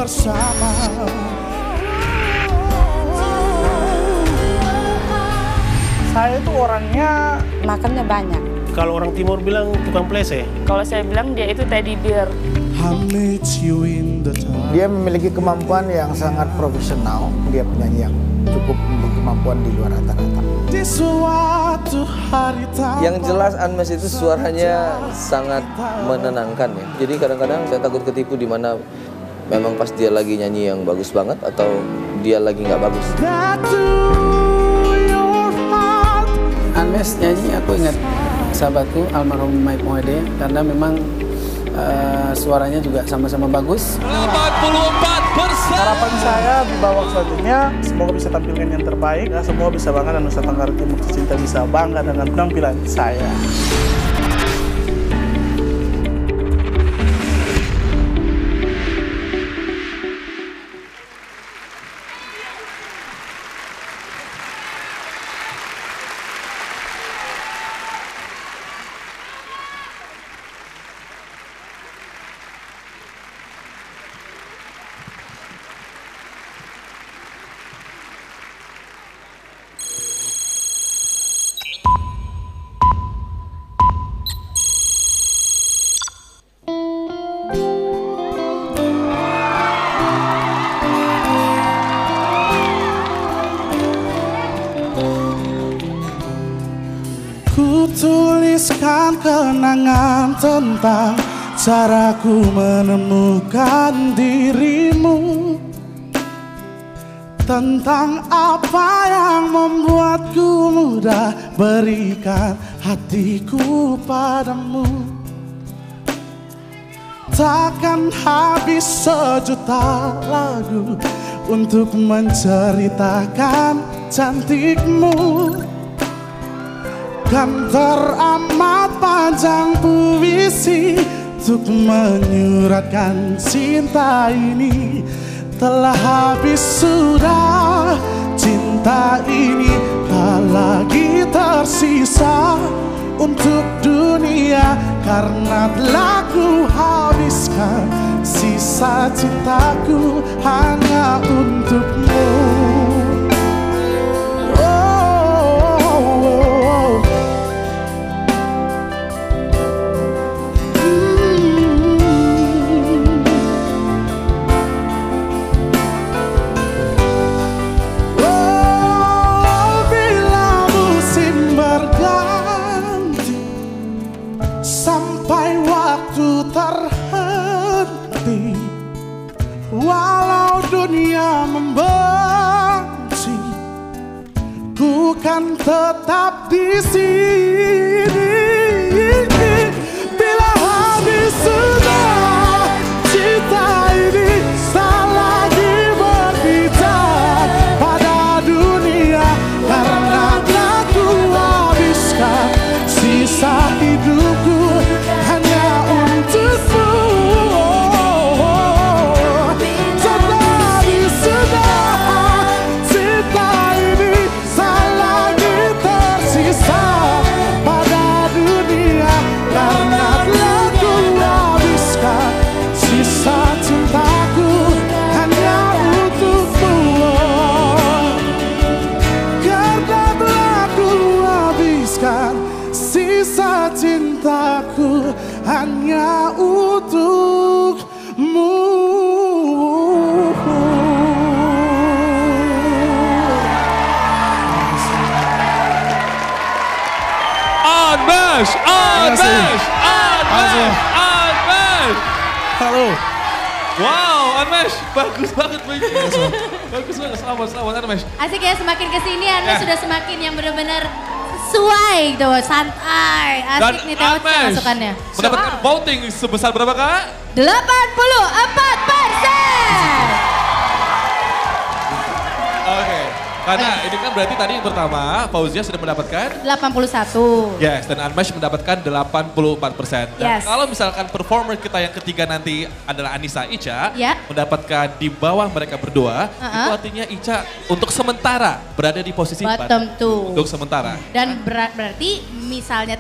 bersama. Saya itu orangnya makannya banyak. Kalau orang timur bilang tukang plese. Kalau saya bilang dia itu teddy bear. Dia memiliki kemampuan yang sangat profesional. Dia penyanyi yang cukup berkemampuan di luar rata-rata. Di suatu hari yang jelas Anmesh itu suaranya sangat menenangkan ya. Jadi kadang-kadang saya takut ketipu di mana memang pas dia lagi nyanyi yang bagus banget atau dia lagi nggak bagus. Anmesh nyanyi aku ingat sahabatku almarhum Mike Mohede karena memang suaranya juga sama-sama bagus. 84%. Harapan saya di babak selanjutnya semoga bisa tampilkan yang terbaik. Semua bisa bangga dan Nusa Tenggara Timur tercinta bisa bangga dengan penampilan saya. Ku tuliskan kenangan tentang caraku menemukan dirimu, tentang apa yang membuatku mudah berikan hatiku padamu. Takkan habis sejuta lagu untuk menceritakan cantikmu. Kan teramat panjang puisi untuk menyuratkan cinta ini. Telah habis sudah cinta ini, tak lagi tersisa untuk dunia, karena telah ku habiskan sisa cintaku hanya untukmu. Sampai waktu terhenti, walau dunia membenci, ku kan tetap di sini. Bila habis sudah cinta ini, tak lagi berbicara pada dunia, karena telah ku habiskan sisa hidupku hanya untukmu. Tetapi sudah cinta ini tak lagi tersisa pada dunia, karena telah ku habiskan sisa cintaku hanya untukmu. Karena telah ku habiskan sisa cintaku hanya untukmu. Anmesh, Anmesh, Anmesh, Anmesh. Halo. Wow, Anmesh, bagus banget mainnya. Bagus banget, selamat Anmesh. Asik ya, semakin kesini Anmesh sudah semakin yang benar-benar sesuai gitu, santai, asik nih Teo masukannya. Mendapatkan voting sebesar berapa Kak? 84%. Oke, karena ini kan berarti tadi yang pertama Fauzia sudah mendapatkan 81. yes, dan Anmesh mendapatkan 84%. Dan Yes. kalau misalkan performer kita yang ketiga nanti adalah Anissa Ica, Ya. mendapatkan di bawah mereka berdua, itu artinya Ica untuk sementara berada di posisi Bottom two. Untuk sementara. Dan berarti misalnya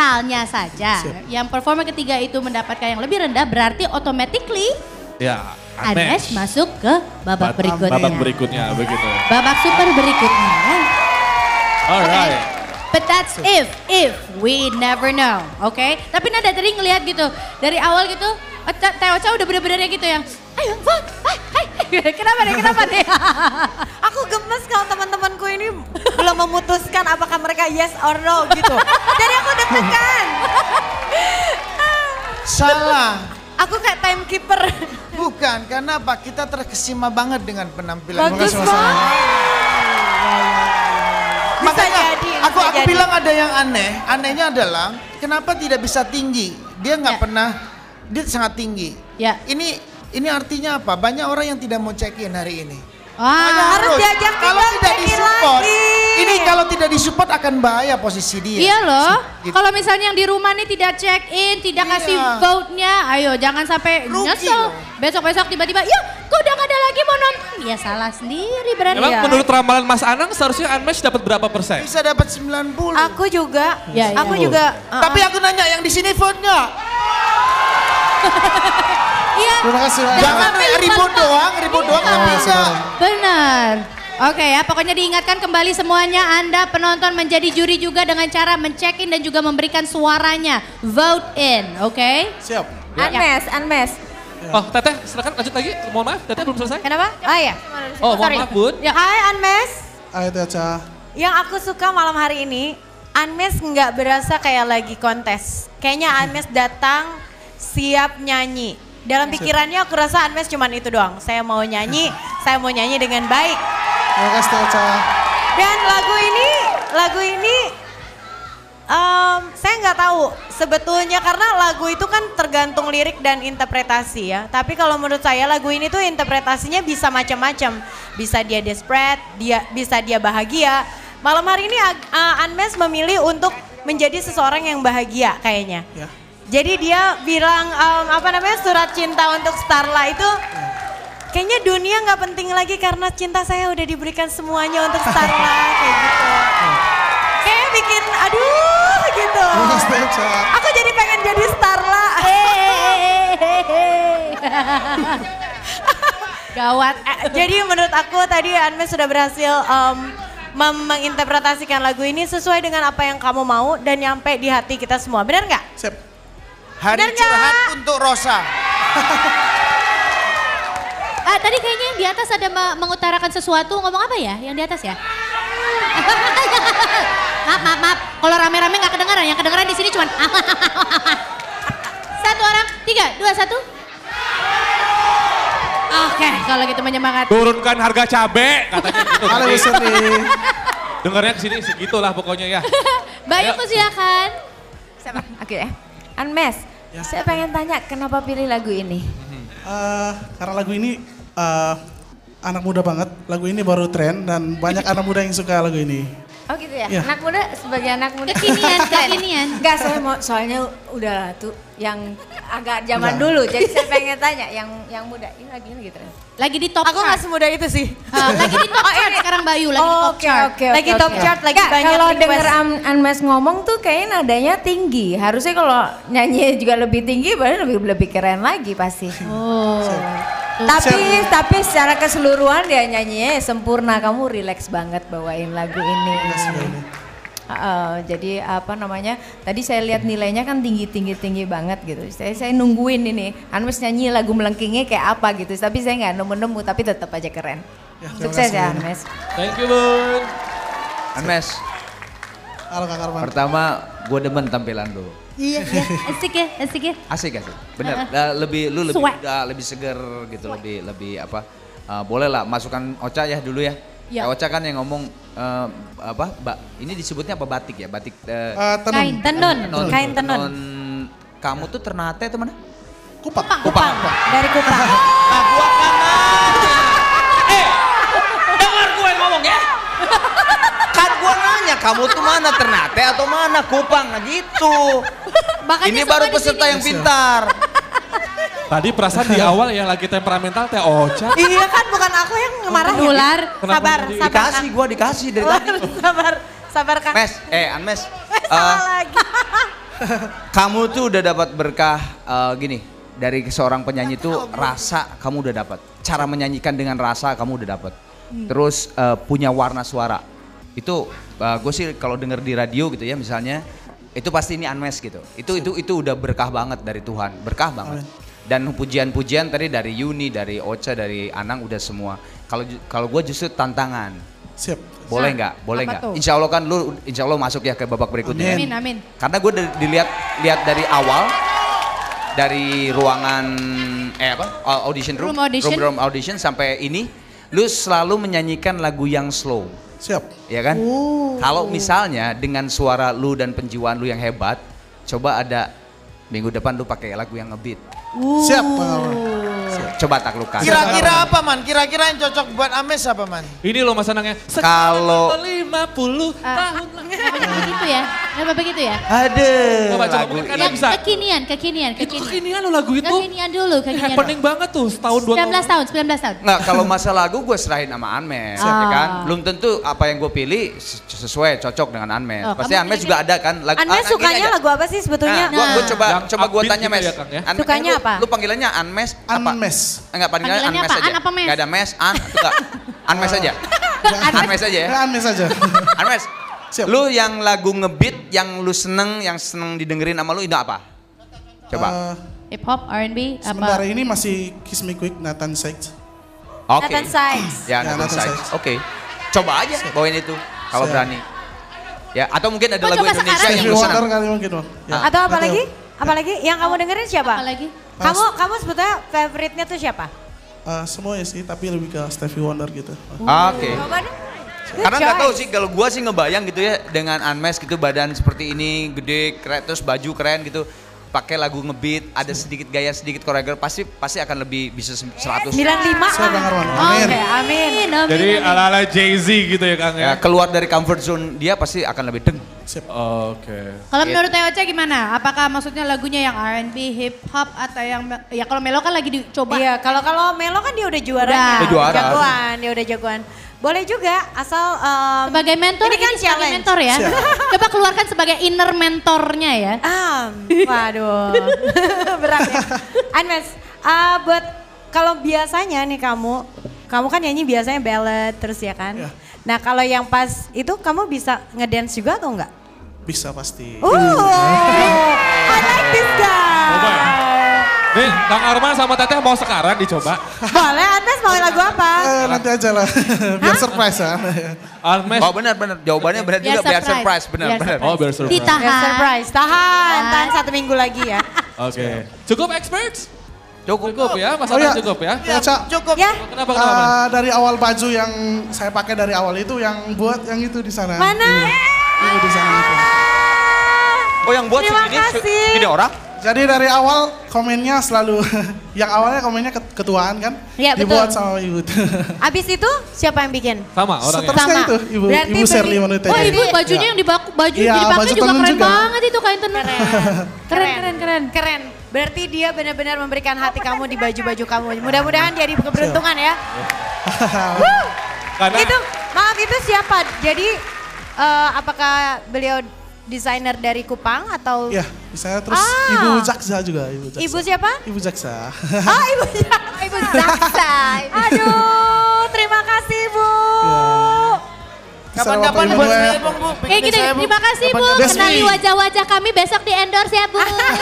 saja yang performer ketiga itu mendapatkan yang lebih rendah, berarti automatically Ya, Anmesh masuk ke babak berikutnya. Babak berikutnya begitu. Babak super berikutnya. Alright. But that's if we never know, oke? Tapi Nada tadi ngelihat gitu, dari awal gitu, Teh Ocha udah bener-bener gitu yang, ayo vote, kenapa deh? Aku gemes kalau teman-temanku ini belum memutuskan apakah mereka yes or no gitu. Jadi aku deg-degan. Salah. Aku kayak timekeeper. Bukan, karena apa? Kita terkesima banget dengan penampilan. Bagus banget. Makanya jadi, aku jadi. bilang ada yang aneh. Anehnya adalah kenapa tidak bisa tinggi? Dia nggak pernah, dia sangat tinggi. Ya. Ini artinya apa? Banyak orang yang tidak mau check in hari ini. Harus diajak kalau tidak check-in disupport, lagi. ini kalau tidak disupport akan bahaya posisi dia. Iya loh, Gitu. kalau misalnya yang di rumah nih tidak check in, tidak kasih vote-nya, ayo jangan sampai nyesel. Besok-besok tiba-tiba, yuk kok udah gak ada lagi mau nonton. Ya salah sendiri berarti. Memang menurut ramalan Mas Anang seharusnya Anmesh dapat berapa persen? Bisa dapat 90. Aku juga, Ya, aku iya. juga. Tapi aku nanya yang di sini vote nggak? Iya. Terima kasih. Jangan ribut doang tapi enggak. Benar. Oke ya, pokoknya diingatkan kembali semuanya Anda penonton menjadi juri juga dengan cara men-check in dan juga memberikan suaranya. Vote in, oke? Siap. Anmesh. Oh Teteh silakan lanjut lagi. Mohon maaf Teteh belum selesai. Kenapa? Oh iya. Oh mohon maaf Bun. Ya. Hai Anmesh. Ayo Teh Ocha. Yang aku suka malam hari ini, Anmesh nggak berasa kayak lagi kontes. Kayaknya Anmesh datang siap nyanyi. Dalam pikirannya aku rasa Anmesh cuman itu doang. Saya mau nyanyi dengan baik. Terima kasih Teh Ocha. Dan lagu ini saya nggak tahu sebetulnya karena lagu itu kan tergantung lirik dan interpretasi ya. Tapi kalau menurut saya lagu ini tuh interpretasinya bisa macam-macam. Bisa dia desperate, bisa dia bahagia. Malam hari ini Anmesh memilih untuk menjadi seseorang yang bahagia kayaknya. Ya. Jadi dia bilang surat cinta untuk Starla itu kayaknya dunia nggak penting lagi karena cinta saya udah diberikan semuanya untuk Starla kayak gitu. Kayak bikin aduh gitu. Aku jadi pengen jadi Starla. Gawat. Jadi menurut aku tadi Anmesh sudah berhasil menginterpretasikan lagu ini sesuai dengan apa yang kamu mau dan nyampe di hati kita semua. Benar nggak? Siap. Hari curhat untuk Rosa. Tadi kayaknya yang di atas ada mengutarakan sesuatu, ngomong apa ya yang di atas ya? maaf. Kalau rame-rame nggak kedengaran, yang kedengaran di sini cuma satu orang, 3, 2, 1. Oke, kalau gitu menyemangati. Turunkan harga cabe katanya gitu. Halo Bu Sri. Dengarnya kesini segitulah pokoknya ya. Bayu silakan. Oke ya. Anmesh, saya pengen tanya kenapa pilih lagu ini? Karena lagu ini anak muda banget. Lagu ini baru tren dan banyak anak muda yang suka lagu ini. Oh gitu ya? Iya. Anak muda sebagai anak muda. Kekinian. Enggak, saya mau soalnya udah tuh yang agak zaman dulu. Jadi saya pengen tanya yang muda. Ini lagi gitu. Lagi di top Aku chart. nggak semuda itu sih. Lagi di top chart sekarang Bayu, lagi di top chart. Lagi top chart, lagi banyak kalau request. denger Anmesh ngomong tuh kayaknya nadanya tinggi. Harusnya kalau nyanyi juga lebih tinggi, berarti lebih keren lagi pasti. Oh. Tapi secara keseluruhan dia nyanyinya sempurna. Kamu relax banget bawain lagu ini. Jadi apa namanya? Tadi saya lihat nilainya kan tinggi banget gitu. Saya nungguin ini Anmesh nyanyi lagu melengkingnya kayak apa gitu. Tapi saya nggak nemu tapi tetap aja keren. Sukses ya Anmesh. Thank you Bun. Anmesh. Halo Kak Karman. Pertama gue demen tampilan lu. Iya, asik ya. Asik. Bener. Lebih seger gitu, lebih apa? Boleh lah masukkan Ocha ya dulu ya. Ya. Ocha kan yang ngomong ini disebutnya apa batik ya? Batik Kain tenun. Kain tenun. Kamu tuh Ternate itu mana? Kupang. Dari Kupang. Nah, gua kan dengar gue ngomong ya. Kan gua nanya kamu tuh mana Ternate atau mana Kupang gitu. Makanya ini semua baru di peserta sini. yang pintar. Tadi perasaan di awal yang lagi temperamental Teh Ocha. Iya kan bukan aku yang marah ya. Nular. Sabar. Dikasih dari tadi. Sabar Kang. Anmesh. Salah lagi. Kamu tuh udah dapat berkah gini dari seorang penyanyi itu rasa kamu udah dapat. Cara menyanyikan dengan rasa kamu udah dapat. Terus punya warna suara. Itu gue sih kalau denger di radio gitu ya misalnya, itu pasti ini Unmesh gitu. Itu udah berkah banget dari Tuhan, berkah banget. Dan pujian-pujian tadi dari Yuni, dari Ocha, dari Anang udah semua. Kalau gue justru tantangan. Siap. Boleh nggak? Boleh nggak? Insya Allah kan lu insya Allah masuk ya ke babak berikutnya. Amin, amin. Karena gue lihat dari awal, dari ruangan audition room audition sampai ini, lu selalu menyanyikan lagu yang slow. Siap. Ya kan? Kalau misalnya dengan suara lu dan penjiwaan lu yang hebat, coba ada minggu depan lu pakai lagu yang ngebeat. Siap. Coba taklukkan. Kira-kira apa man? Kira-kira yang cocok buat Unmesh apa man? Ini loh Mas Anangnya. Kalau 50 tahun. Begitu ya? Kenapa begitu ya? Ada. Coba mungkin karena bisa. Kekinian. Itu kekinian loh lagu itu. Kekinian dulu, kekinian. Happening banget tuh setahun 2 tahun. 19 tahun. Nggak, kalau masa lagu gue serahin sama Unmesh, ya kan? Belum tentu apa yang gue pilih sesuai, cocok dengan Unmesh. Pasti Unmesh juga ada kan lagu. Unmesh sukanya lagu apa sih sebetulnya? Gue coba gue tanya Mes. Sukanya apa? Lu panggilannya Unmesh apa? Enggak, panggilannya Unmesh aja. Apa Mes? Enggak ada Mes, enggak. Unmesh aja. Unmesh aja ya. Unmesh aja. Unmesh. Lu yang lagu ngebeat, yang lu seneng didengerin sama lu itu apa? Coba. Hip hop, R&B, apa? Sementara ini masih Kiss Me Quick, Nathan Sykes. Oke. Nathan Sykes. Ya, Nathan Sykes. Oke. Coba aja bawain itu kalau berani. Ya, atau mungkin ada lagu Indonesia yang lu senang. kali mungkin, Bang. Ya. Atau apa lagi? Apa lagi? Yang kamu dengerin siapa? Apa lagi? Kamu sebetulnya favoritnya tuh siapa? Semuanya sih, tapi lebih ke Stevie Wonder gitu. Oke. Karena nggak tahu sih, kalau gua sih ngebayang gitu ya dengan Unmesh gitu, badan seperti ini, gede, keren, terus baju keren gitu, pakai lagu ngebeat, ada sedikit gaya, sedikit koreografi, pasti akan lebih bisa 100. 95. Saya Bang Arwan. Amin. Oke, amin. Jadi ala-ala Jay-Z gitu ya Kang ya. Keluar dari comfort zone dia pasti akan lebih deng. Oke. Kalau menurut Teh Ocha gimana? Apakah maksudnya lagunya yang R&B, hip hop atau yang ya kalau Melo kan lagi dicoba. Iya, kalau Melo kan dia udah juaranya. Jagoan, dia udah jagoan. Boleh juga asal sebagai mentor, ini kan challenge. Mentor ya. Coba keluarkan sebagai inner mentornya ya. Waduh. Berat ya. Unmesh, buat kalau biasanya nih kamu kan nyanyi biasanya ballad terus ya kan? Ya. Nah, kalau yang pas itu kamu bisa ngedance juga atau enggak? Bisa pasti. I like this guy. Nih, Kang Arman sama Teteh mau sekarang dicoba. Boleh, Unmesh mau lagu apa? Nanti aja lah, biar surprise ya. Unmesh. Oh benar. Jawabannya benar juga, biar surprise. Benar. Oh, biar surprise. Biar surprise. Tahan 1 minggu lagi ya. Oke. Cukup experts? Cukup ya, Mas Anang cukup ya? Cukup. Ya. Kenapa? Dari awal baju yang saya pakai dari awal itu yang buat yang itu di sana. Mana? Ini di sana itu. Oh yang buat segini orang? Jadi dari awal komennya selalu, yang awalnya komennya ketuaan kan, ya, dibuat betul. sama ibu. Abis itu siapa yang bikin? Sama orangnya. Seterusnya itu ibu Sherly Manute. Oh ibu bajunya yang baju dipakai juga keren banget itu kain tenun. Keren. Berarti dia benar-benar memberikan hati kamu di baju-baju kamu. Mudah-mudahan jadi keberuntungan ya. Itu maaf itu siapa? Jadi apakah beliau desainer dari Kupang atau? Iya, desainer terus Ibu Jaksa juga. Ibu siapa? Ibu Jaksa. Oh Ibu Jaksa. Aduh, terima kasih Bu. Kapan-kapan buat saya Bang Bu. Terima kasih Bu, kenali wajah-wajah kami besok di endorse ya Bu.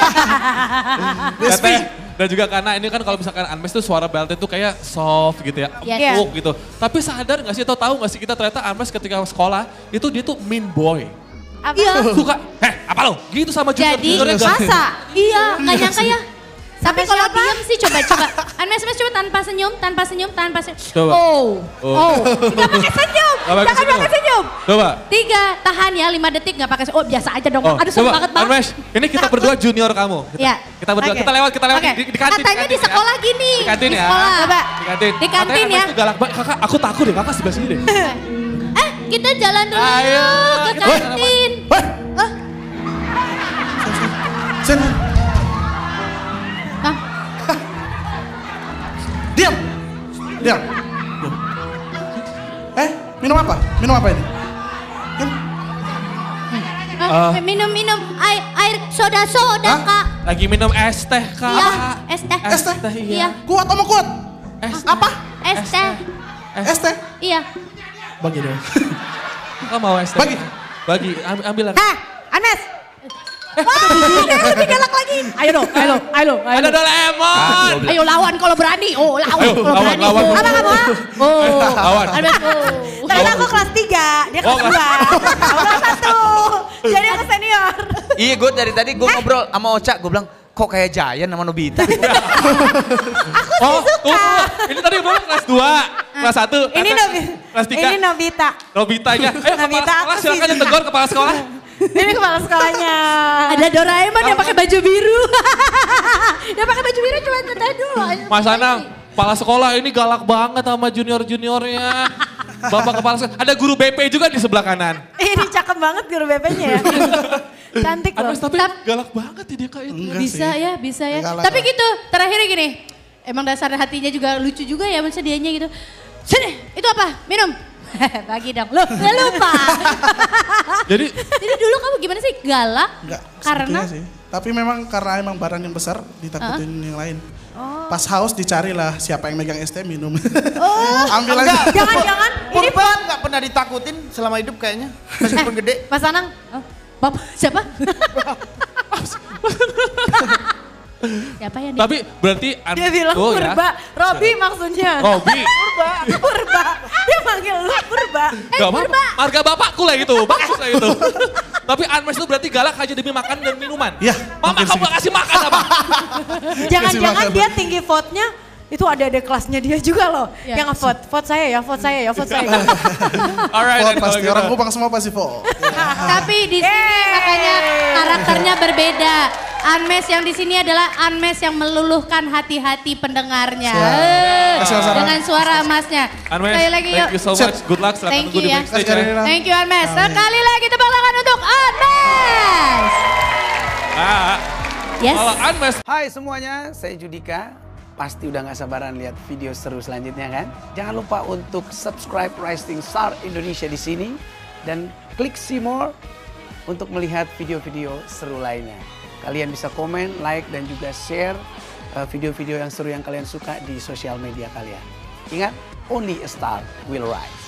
Dan juga karena ini kan kalau misalkan Unmesh tuh suara beltnya tuh kayak soft gitu ya, empuk gitu. Tapi sadar gak sih atau tahu gak sih kita ternyata Unmesh ketika sekolah itu dia tuh mean boy. Iya. Suka, apa lo? Gitu sama junior-juniornya. Jadi masa? Iya, gak nyangka ya. Tapi kalau diam sih coba. Unmesh coba tanpa senyum. Coba. Oh. Gak pakai senyum. Jangan pakai senyum. Coba. 3, tahan ya 5 detik gak pakai senyum. Oh biasa aja dong. Aduh seru banget Bang. Unmesh, ini kita berdua junior kamu. Kita berdua, kita lewat di kantin. Katanya di sekolah gini. Di kantin ya. Coba. Di kantin ya. Galak banget. Kakak, aku takut deh kakak sebelah sini deh. Kita jalan dulu ke kantin. Sini. Diam. Minum apa? Minum apa ini? Minum air soda Kak. Lagi minum es teh Kak. Iya, es teh. Iya. Kuat sama kuat. Apa? Es teh. Es teh? Iya. Bagi dong. Kak mau es teh? Bagi, ambil lagi. Anes. Lebih galak lagi. Ayo dong. Ada Doraemon. Ayo lawan kalau berani. Oh, lawan kalau berani. Lawan. Apa kamu? Oh. Lawan. Ternyata aku kelas 3, dia kelas 2. Aku kelas 1. Jadi aku senior. Iya, gue dari tadi gue ngobrol sama Ocha, gue bilang kok kayak Giant sama Nobita. Aku suka. Ini tadi belum kelas 2, kelas 1. Ini kelas 3. Ini Nobita. Nobitanya. Ayo Nobita kepala sekolah, silakan yang tegur kepala sekolah. Ini kepala sekolahnya. Ada Doraemon yang pakai baju biru. Yang pakai baju biru cuma teteh dulu. Mas Anang, kepala sekolah ini galak banget sama junior-juniornya. Bapak kepala sekolah. Ada guru BP juga di sebelah kanan. Ini cakep banget guru BP-nya ya. Cantik loh. Tapi galak banget ya dia Kak itu. Bisa ya. Tapi gitu, terakhir gini. Emang dasar hatinya juga lucu juga ya maksudnya dianya gitu. Sini, itu apa? Minum. Bagi dong. Loh, gak lupa. Jadi dulu kamu gimana sih? Galak? Enggak, Karena? sih. Tapi memang karena emang barang yang besar ditakutin yang lain. Oh. Pas haus dicarilah siapa yang megang es teh minum. Enggak. Ambil aja. Jangan-jangan ini Purba nggak pernah ditakutin selama hidup kayaknya. Meskipun gede. Mas Anang. Bapak siapa? Siapa ya nih? Tapi berarti Dia bilang Purba. Robi maksudnya. Robi. Purba. Dia manggil lu Purba. Gak apa-apa. Marga bapakku lah itu. Bagus lah itu. Tapi Anmes itu berarti galak aja demi makan dan minuman. Iya. Mama kamu gak kasih makan apa? Jangan-jangan dia tinggi vote-nya itu ada kelasnya dia juga loh. Ya. Yang nge-vote. Vote saya ya. Alright. Vote pasti orang Kupang semua pasti vote. Tapi di sini makanya karakternya berbeda. Anmes yang di sini adalah Anmes yang meluluhkan hati-hati pendengarnya. Dengan suara emasnya. Anmes, Sekali lagi thank you so much. Good luck. Selamat Thank tunggu you di ya. backstage ya. Thank you Anmes. Sekali lagi tepuk tangan untuk Anmes. Yes. Kalau Anmes. Hai semuanya, saya Judika. Pasti udah gak sabaran lihat video seru selanjutnya kan? Jangan lupa untuk subscribe Rising Star Indonesia di sini dan klik see more untuk melihat video-video seru lainnya. Kalian bisa komen, like dan juga share video-video yang seru yang kalian suka di sosial media kalian. Ingat, only a star will rise.